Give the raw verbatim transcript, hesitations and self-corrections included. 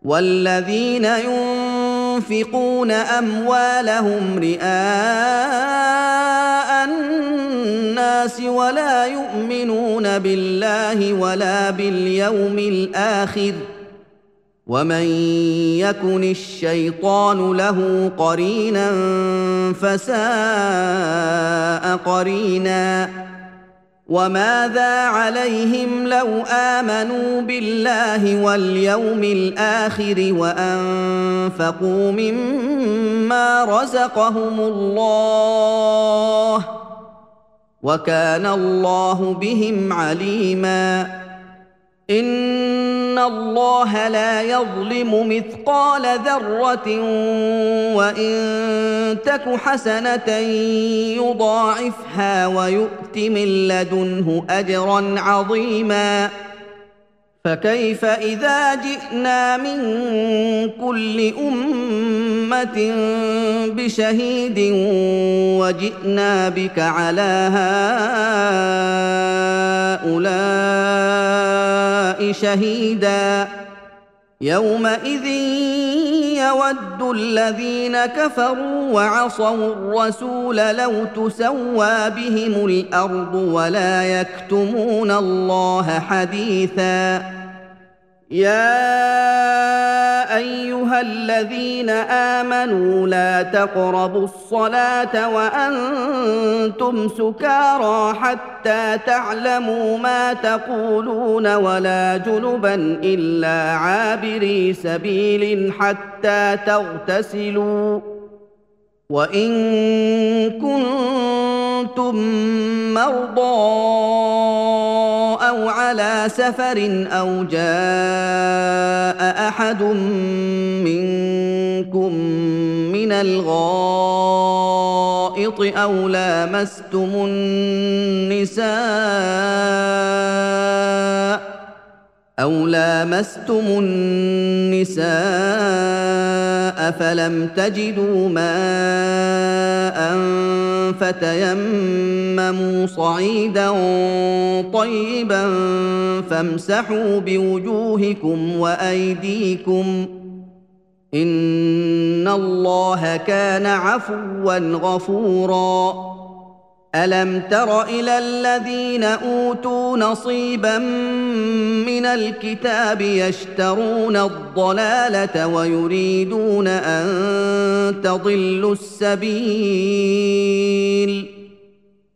والذين ينفقون أموالهم رئاء الناس ولا يؤمنون بالله ولا باليوم الآخر ومن يكن الشيطان له قرينا فساء قرينا وماذا عليهم لو آمنوا بالله واليوم الآخر وأنفقوا مما رزقهم الله وكان الله بهم عليما إن الله لا يظلم مثقال ذرة وإن تك حسنة يضاعفها ويؤت من لدنه أجرا عظيما فكيف إذا جئنا من كل أمة بشهيد وجئنا بك على هؤلاء شهيدا يومئذ يود الذين كفروا وعصوا الرسول لو تسوى بهم الأرض ولا يكتمون الله حديثا يا أيها الذين آمنوا لا تقربوا الصلاة وأنتم سكارى حتى تعلموا ما تقولون ولا جنبا إلا عابري سبيل حتى تغتسلوا وإن كنتم مرضى أو على سفر أو جاء أحد منكم من الغائط أو لامستم النساء أو لامستم النساء فلم تجدوا ماء فتيمموا صعيدا طيبا فامسحوا بوجوهكم وأيديكم إن الله كان عفوا غفورا ألم تر إلى الذين أوتوا نصيبا من الكتاب يشترون الضلالة ويريدون أن تضلوا السبيل